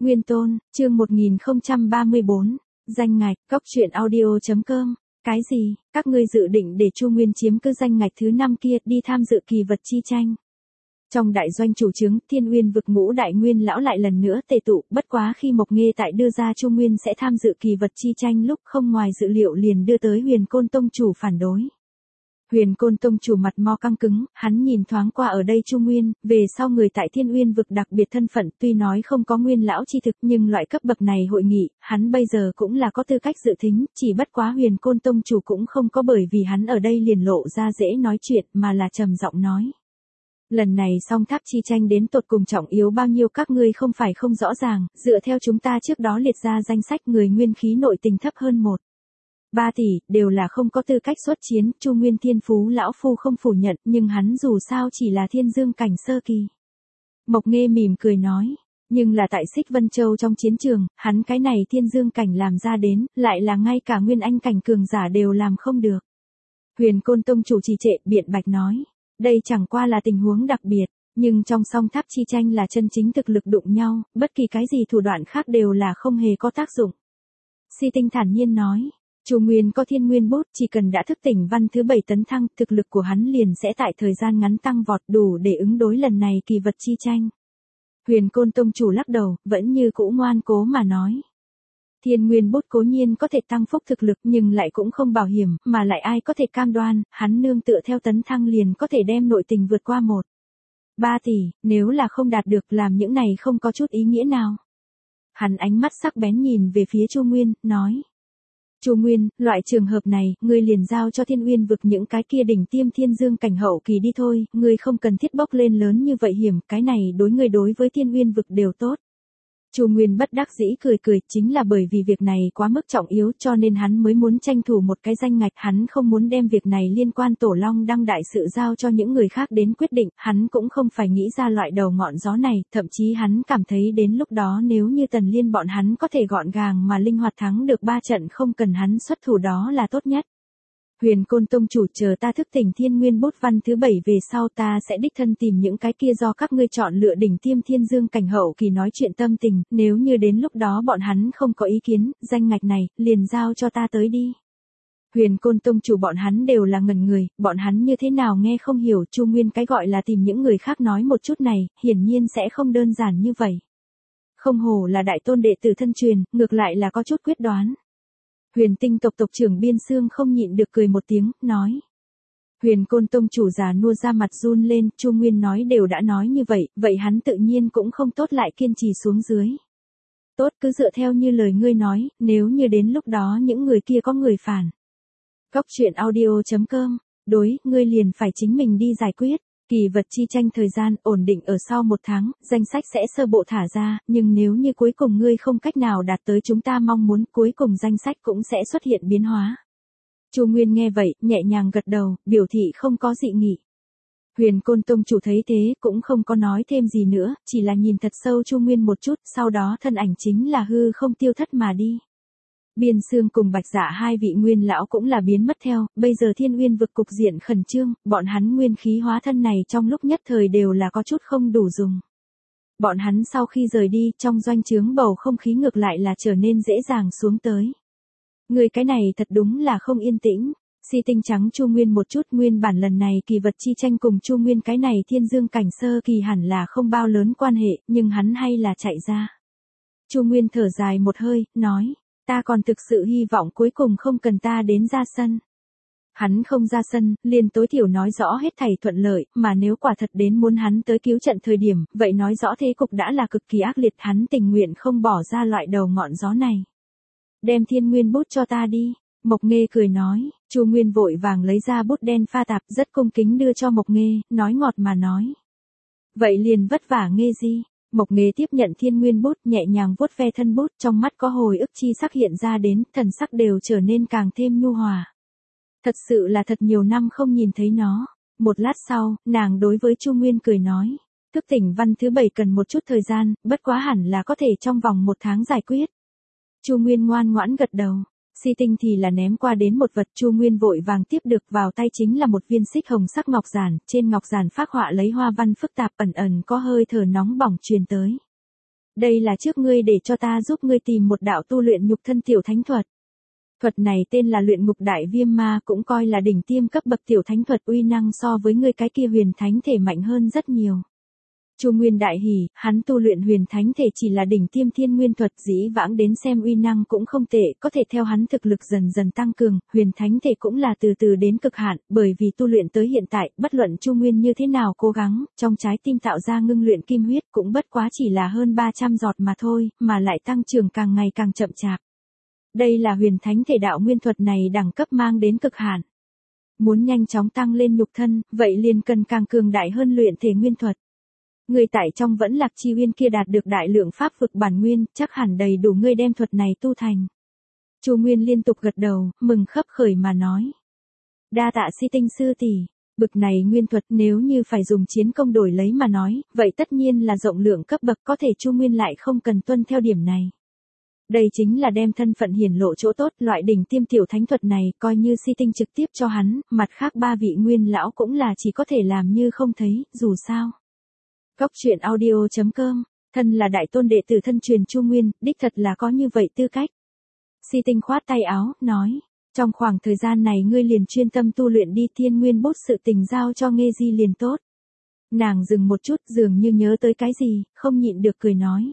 Nguyên Tôn, chương 1034, danh ngạch, cóc truyện audio.com. Cái gì, các ngươi dự định để Chu Nguyên chiếm cứ danh ngạch thứ 5 kia đi tham dự kỳ vật chi tranh? Trong đại doanh chủ chứng, Thiên Uyên vực ngũ đại nguyên lão lại lần nữa tề tụ, bất quá khi Mộc Nghê tại đưa ra Chu Nguyên sẽ tham dự kỳ vật chi tranh lúc không ngoài dự liệu liền đưa tới Huyền Côn Tông chủ phản đối. Huyền Côn Tông chủ mặt mo căng cứng, hắn nhìn thoáng qua ở đây Chu Nguyên, về sau người tại Thiên Uyên vực đặc biệt thân phận, tuy nói không có nguyên lão chi thực nhưng loại cấp bậc này hội nghị, hắn bây giờ cũng là có tư cách dự thính, chỉ bất quá Huyền Côn Tông chủ cũng không có bởi vì hắn ở đây liền lộ ra dễ nói chuyện mà là trầm giọng nói. Lần này song tháp chi tranh đến tột cùng trọng yếu bao nhiêu các ngươi không phải không rõ ràng, dựa theo chúng ta trước đó liệt ra danh sách người nguyên khí nội tình thấp hơn 1.3 tỷ, đều là không có tư cách xuất chiến, Chu Nguyên thiên phú lão phu không phủ nhận, nhưng hắn dù sao chỉ là thiên dương cảnh sơ kỳ. Mộc Nghê mỉm cười nói, nhưng là tại Xích Vân Châu trong chiến trường, hắn cái này thiên dương cảnh làm ra đến, lại là ngay cả nguyên anh cảnh cường giả đều làm không được. Huyền Côn Tông chủ trì trệ biện bạch nói, đây chẳng qua là tình huống đặc biệt, nhưng trong song tháp chi tranh là chân chính thực lực đụng nhau, bất kỳ cái gì thủ đoạn khác đều là không hề có tác dụng. Si Tinh thản nhiên nói, Chu Nguyên có thiên nguyên bút, chỉ cần đã thức tỉnh văn thứ 7 tấn thăng, thực lực của hắn liền sẽ tại thời gian ngắn tăng vọt đủ để ứng đối lần này kỳ vật chi tranh. Huyền Côn Tông chủ lắc đầu, vẫn như cũ ngoan cố mà nói. Thiên nguyên bút cố nhiên có thể tăng phúc thực lực nhưng lại cũng không bảo hiểm, mà lại ai có thể cam đoan, hắn nương tựa theo tấn thăng liền có thể đem nội tình vượt qua 1.3 tỷ, nếu là không đạt được làm những này không có chút ý nghĩa nào. Hắn ánh mắt sắc bén nhìn về phía Chu Nguyên, nói. Chu Nguyên, loại trường hợp này, ngươi liền giao cho Thiên Uyên vực những cái kia đỉnh tiêm thiên dương cảnh hậu kỳ đi thôi, ngươi không cần thiết bốc lên lớn như vậy hiểm, cái này đối ngươi đối với Thiên Uyên vực đều tốt. Chu Nguyên bất đắc dĩ cười cười, chính là bởi vì việc này quá mức trọng yếu cho nên hắn mới muốn tranh thủ một cái danh ngạch, hắn không muốn đem việc này liên quan Tổ Long Đăng đại sự giao cho những người khác đến quyết định, hắn cũng không phải nghĩ ra loại đầu ngọn gió này, thậm chí hắn cảm thấy đến lúc đó nếu như Tần Liên bọn hắn có thể gọn gàng mà linh hoạt thắng được 3 trận không cần hắn xuất thủ đó là tốt nhất. Huyền Côn Tông chủ, chờ ta thức tỉnh thiên nguyên bút văn thứ 7 về sau ta sẽ đích thân tìm những cái kia do các ngươi chọn lựa đỉnh tiêm thiên dương cảnh hậu kỳ nói chuyện tâm tình, nếu như đến lúc đó bọn hắn không có ý kiến, danh ngạch này, liền giao cho ta tới đi. Huyền Côn Tông chủ bọn hắn đều là ngẩn người, bọn hắn như thế nào nghe không hiểu Chu Nguyên cái gọi là tìm những người khác nói một chút này, hiển nhiên sẽ không đơn giản như vậy. Không hổ là đại tôn đệ tử thân truyền, ngược lại là có chút quyết đoán. Huyền Tinh tộc tộc trưởng Biên Xương không nhịn được cười một tiếng, nói. Huyền Côn Tông chủ già nua ra mặt run lên, Chu Nguyên nói đều đã nói như vậy, vậy hắn tự nhiên cũng không tốt lại kiên trì xuống dưới. Tốt, cứ dựa theo như lời ngươi nói, nếu như đến lúc đó những người kia có người phản. Cóc truyện audio.com, đối, ngươi liền phải chính mình đi giải quyết. Kỳ vật chi tranh thời gian ổn định ở sau 1 tháng, danh sách sẽ sơ bộ thả ra, nhưng nếu như cuối cùng ngươi không cách nào đạt tới chúng ta mong muốn, cuối cùng danh sách cũng sẽ xuất hiện biến hóa. Chu Nguyên nghe vậy, nhẹ nhàng gật đầu, biểu thị không có dị nghị. Huyền Côn Tông chủ thấy thế, cũng không có nói thêm gì nữa, chỉ là nhìn thật sâu Chu Nguyên một chút, sau đó thân ảnh chính là hư không tiêu thất mà đi. Biên Xương cùng Bạch Dạ hai vị nguyên lão cũng là biến mất theo, bây giờ Thiên Uyên vực cục diện khẩn trương, bọn hắn nguyên khí hóa thân này trong lúc nhất thời đều là có chút không đủ dùng. Bọn hắn sau khi rời đi, trong doanh trướng bầu không khí ngược lại là trở nên dễ dàng xuống tới. Người cái này thật đúng là không yên tĩnh. Si Tinh trắng Chu Nguyên một chút, nguyên bản lần này kỳ vật chi tranh cùng Chu Nguyên cái này thiên dương cảnh sơ kỳ hẳn là không bao lớn quan hệ, nhưng hắn hay là chạy ra. Chu Nguyên thở dài một hơi, nói. Ta còn thực sự hy vọng cuối cùng không cần ta đến ra sân. Hắn không ra sân, liền tối thiểu nói rõ hết thảy thuận lợi, mà nếu quả thật đến muốn hắn tới cứu trận thời điểm, vậy nói rõ thế cục đã là cực kỳ ác liệt, hắn tình nguyện không bỏ ra loại đầu ngọn gió này. Đem thiên nguyên bút cho ta đi, Mộc Nghê cười nói, Chu Nguyên vội vàng lấy ra bút đen pha tạp rất cung kính đưa cho Mộc Nghê, nói ngọt mà nói. Vậy liền vất vả Nghê Di. Mộc Nghê tiếp nhận thiên nguyên bút, nhẹ nhàng vuốt ve thân bút, trong mắt có hồi ức chi sắc hiện ra đến, thần sắc đều trở nên càng thêm nhu hòa. Thật sự là thật nhiều năm không nhìn thấy nó. Một lát sau, nàng đối với Chu Nguyên cười nói, thức tỉnh văn thứ 7 cần một chút thời gian, bất quá hẳn là có thể trong vòng 1 tháng giải quyết. Chu Nguyên ngoan ngoãn gật đầu. Si Tinh thì là ném qua đến một vật, Chu Nguyên vội vàng tiếp được vào tay chính là một viên xích hồng sắc ngọc giản, trên ngọc giản phác họa lấy hoa văn phức tạp ẩn ẩn có hơi thở nóng bỏng truyền tới. Đây là trước ngươi để cho ta giúp ngươi tìm một đạo tu luyện nhục thân tiểu thánh thuật. Thuật này tên là luyện ngục đại viêm ma, cũng coi là đỉnh tiêm cấp bậc tiểu thánh thuật, uy năng so với ngươi cái kia huyền thánh thể mạnh hơn rất nhiều. Chu Nguyên đại hỉ, hắn tu luyện huyền thánh thể chỉ là đỉnh tiêm thiên nguyên thuật, dĩ vãng đến xem uy năng cũng không tệ, có thể theo hắn thực lực dần dần tăng cường, huyền thánh thể cũng là từ từ đến cực hạn, bởi vì tu luyện tới hiện tại, bất luận Chu Nguyên như thế nào cố gắng, trong trái tim tạo ra ngưng luyện kim huyết cũng bất quá chỉ là hơn 300 giọt mà thôi, mà lại tăng trưởng càng ngày càng chậm chạp. Đây là huyền thánh thể đạo nguyên thuật này đẳng cấp mang đến cực hạn. Muốn nhanh chóng tăng lên nhục thân, vậy liền cần càng cường đại hơn luyện thể nguyên thuật. Ngươi tại trong Vẫn Lạc Chi Uyên kia đạt được đại lượng pháp vực bản nguyên, chắc hẳn đầy đủ ngươi đem thuật này tu thành. Chu Nguyên liên tục gật đầu, mừng khấp khởi mà nói. Đa tạ Si Tinh sư tỷ, bực này nguyên thuật nếu như phải dùng chiến công đổi lấy mà nói, vậy tất nhiên là rộng lượng cấp bậc, có thể Chu Nguyên lại không cần tuân theo điểm này. Đây chính là đem thân phận hiển lộ chỗ tốt, loại đỉnh tiêm tiểu thánh thuật này, coi như Si Tinh trực tiếp cho hắn, mặt khác ba vị nguyên lão cũng là chỉ có thể làm như không thấy, dù sao. Góc truyện audio.com, thân là đại tôn đệ tử thân truyền Chu Nguyên, đích thật là có như vậy tư cách. Si Tinh khoát tay áo, nói, trong khoảng thời gian này ngươi liền chuyên tâm tu luyện đi, thiên nguyên bút sự tình giao cho Nghê Di liền tốt. Nàng dừng một chút, dường như nhớ tới cái gì, không nhịn được cười nói.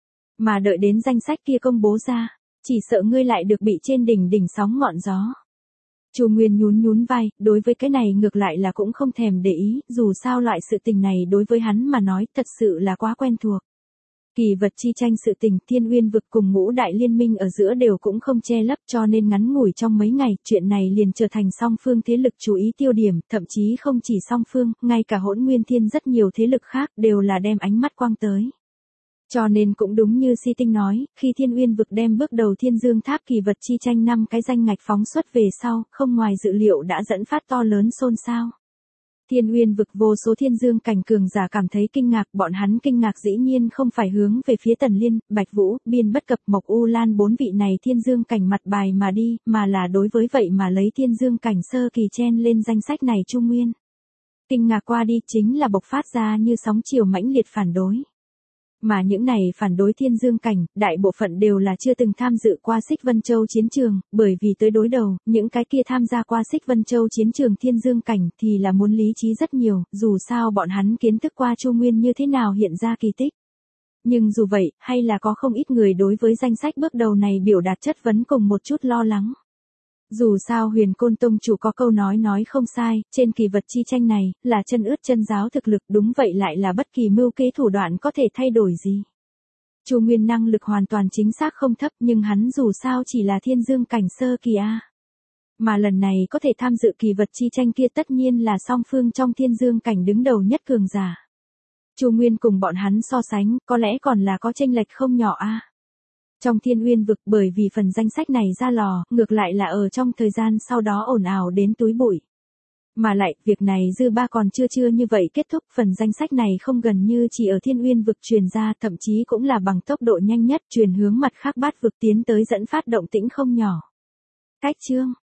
Mà đợi đến danh sách kia công bố ra, chỉ sợ ngươi lại được bị trên đỉnh sóng ngọn gió. Chu Nguyên nhún vai, đối với cái này ngược lại là cũng không thèm để ý, dù sao loại sự tình này đối với hắn mà nói thật sự là quá quen thuộc. Kỳ vật chi tranh sự tình, Thiên Uyên vực cùng Ngũ Đại Liên Minh ở giữa đều cũng không che lấp, cho nên ngắn ngủi trong mấy ngày, chuyện này liền trở thành song phương thế lực chú ý tiêu điểm, thậm chí không chỉ song phương, ngay cả Hỗn Nguyên Thiên rất nhiều thế lực khác đều là đem ánh mắt quang tới. Cho nên cũng đúng như Si Tinh nói, khi Thiên Uyên vực đem bước đầu Thiên Dương Tháp kỳ vật chi tranh 5 cái danh ngạch phóng xuất về sau, không ngoài dự liệu đã dẫn phát to lớn xôn xao. Thiên Uyên vực vô số Thiên Dương cảnh cường giả cảm thấy kinh ngạc, bọn hắn kinh ngạc dĩ nhiên không phải hướng về phía Tần Liên, Bạch Vũ, Biên Bất Cập, Mộc U Lan bốn vị này Thiên Dương cảnh mặt bài mà đi, mà là đối với vậy mà lấy Thiên Dương cảnh sơ kỳ chen lên danh sách này Chu Nguyên. Kinh ngạc qua đi chính là bộc phát ra như sóng chiều mãnh liệt phản đối. Mà những này phản đối Thiên Dương cảnh, đại bộ phận đều là chưa từng tham dự qua Xích Vân Châu chiến trường, bởi vì tới đối đầu, những cái kia tham gia qua Xích Vân Châu chiến trường Thiên Dương cảnh thì là muốn lý trí rất nhiều, dù sao bọn hắn kiến thức qua Chu Nguyên như thế nào hiện ra kỳ tích. Nhưng dù vậy, hay là có không ít người đối với danh sách bước đầu này biểu đạt chất vấn cùng một chút lo lắng. Dù sao Huyền Côn Tông chủ có câu nói không sai, trên kỳ vật chi tranh này, là chân ướt chân giáo thực lực, đúng vậy lại là bất kỳ mưu kế thủ đoạn có thể thay đổi gì. Chu Nguyên năng lực hoàn toàn chính xác không thấp, nhưng hắn dù sao chỉ là Thiên Dương cảnh sơ kỳ a. Mà lần này có thể tham dự kỳ vật chi tranh kia tất nhiên là song phương trong Thiên Dương cảnh đứng đầu nhất cường giả. Chu Nguyên cùng bọn hắn so sánh, có lẽ còn là có chênh lệch không nhỏ a. Trong Thiên Uyên vực, bởi vì phần danh sách này ra lò, ngược lại là ở trong thời gian sau đó ồn ào đến túi bụi. Mà lại, việc này dư ba còn chưa như vậy kết thúc, phần danh sách này không gần như chỉ ở Thiên Uyên vực truyền ra, thậm chí cũng là bằng tốc độ nhanh nhất truyền hướng mặt khác bát vực tiến tới dẫn phát động tĩnh không nhỏ. Cách chương